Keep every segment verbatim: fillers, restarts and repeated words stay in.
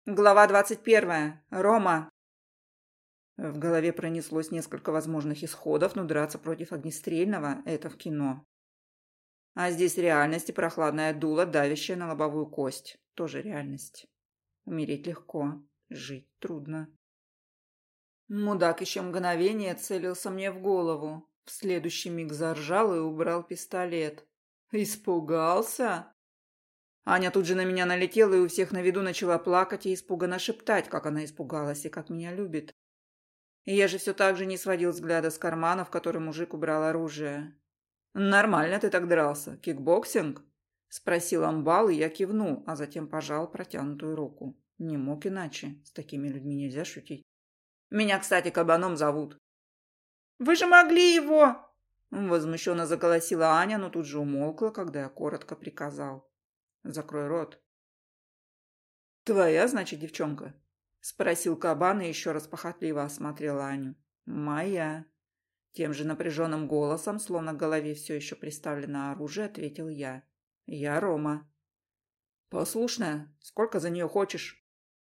Глава двадцать первая. Рома. В голове пронеслось несколько возможных исходов, но драться против огнестрельного – это в кино. А здесь реальность и прохладная дуло, давящая на лобовую кость. Тоже реальность. Умереть легко, жить трудно. Мудак еще мгновение целился мне в голову. В следующий миг заржал и убрал пистолет. Испугался? Аня тут же на меня налетела и у всех на виду начала плакать и испуганно шептать, как она испугалась и как меня любит. И я же все так же не сводил взгляда с кармана, в который мужик убрал оружие. «Нормально ты так дрался. Кикбоксинг?» – спросил амбал, и я кивнул, а затем пожал протянутую руку. Не мог иначе. С такими людьми нельзя шутить. «Меня, кстати, кабаном зовут». «Вы же могли его!» – возмущенно заколосила Аня, но тут же умолкла, когда я коротко приказал. «Закрой рот». «Твоя, значит, девчонка?» – спросил кабан и еще раз похотливо осмотрел Аню. «Моя». Тем же напряженным голосом, словно к голове все еще приставлено оружие, ответил я. «Я Рома». «Послушная? Сколько за нее хочешь?»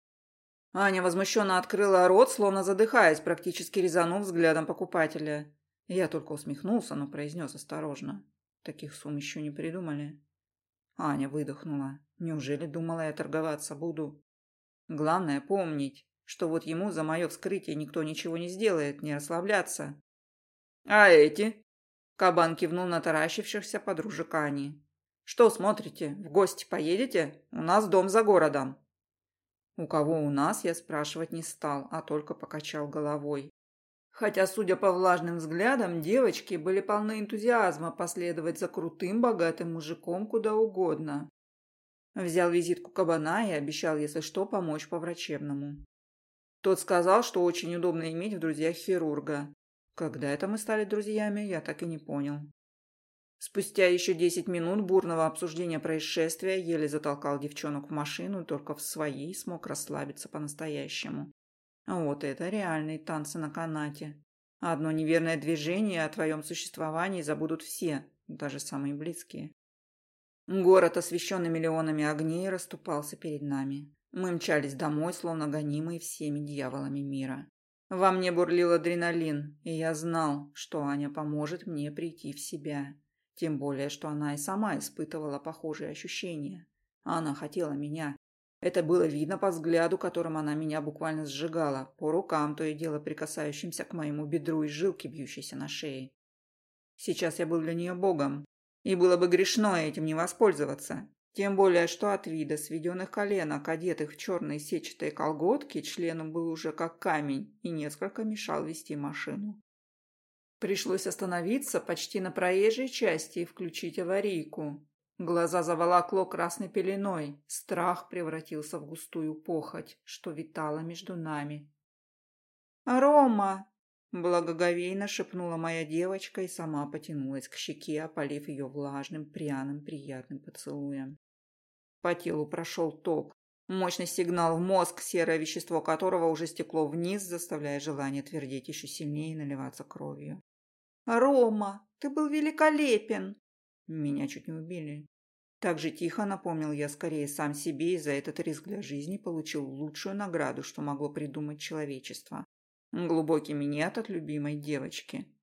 Аня возмущенно открыла рот, словно задыхаясь, практически резанув взглядом покупателя. Я только усмехнулся, но произнес осторожно. Таких сумм еще не придумали. Аня выдохнула. Неужели думала я торговаться буду? Главное помнить, что вот ему за мое вскрытие никто ничего не сделает, не расслабляться. «А эти?» Кабан кивнул на таращившихся подружек Ани. «Что смотрите? В гости поедете? У нас дом за городом». У кого у нас, я спрашивать не стал, а только покачал головой. Хотя, судя по влажным взглядам, девочки были полны энтузиазма последовать за крутым, богатым мужиком куда угодно. Взял визитку кабана и обещал, если что, помочь по-врачебному. Тот сказал, что очень удобно иметь в друзьях хирурга. Когда это мы стали друзьями, я так и не понял. Спустя еще десять минут бурного обсуждения происшествия еле затолкал девчонок в машину, только в своей смог расслабиться по-настоящему. А вот это реальные танцы на канате. Одно неверное движение о твоем существовании забудут все, даже самые близкие. Город, освещенный миллионами огней, расступался перед нами. Мы мчались домой, словно гонимые всеми дьяволами мира. Во мне бурлил адреналин, и я знал, что Аня поможет мне прийти в себя. Тем более, что она и сама испытывала похожие ощущения. Она хотела меня. Это было видно по взгляду, которым она меня буквально сжигала, по рукам, то и дело прикасающимся к моему бедру и жилке, бьющейся на шее. Сейчас я был для нее богом, и было бы грешно этим не воспользоваться. Тем более, что от вида сведенных коленок, одетых в черные сетчатые колготки, члену был уже как камень и несколько мешал вести машину. Пришлось остановиться почти на проезжей части и включить аварийку. Глаза заволокло красной пеленой, страх превратился в густую похоть, что витала между нами. «Рома!» – благоговейно шепнула моя девочка и сама потянулась к щеке, опалив ее влажным, пряным, приятным поцелуем. По телу прошел ток, мощный сигнал в мозг, серое вещество которого уже стекло вниз, заставляя желание твердеть еще сильнее и наливаться кровью. «Рома, ты был великолепен!» Меня чуть не убили. Так же тихо напомнил я скорее сам себе, и за этот риск для жизни получил лучшую награду, что могло придумать человечество. Глубокий минет от любимой девочки.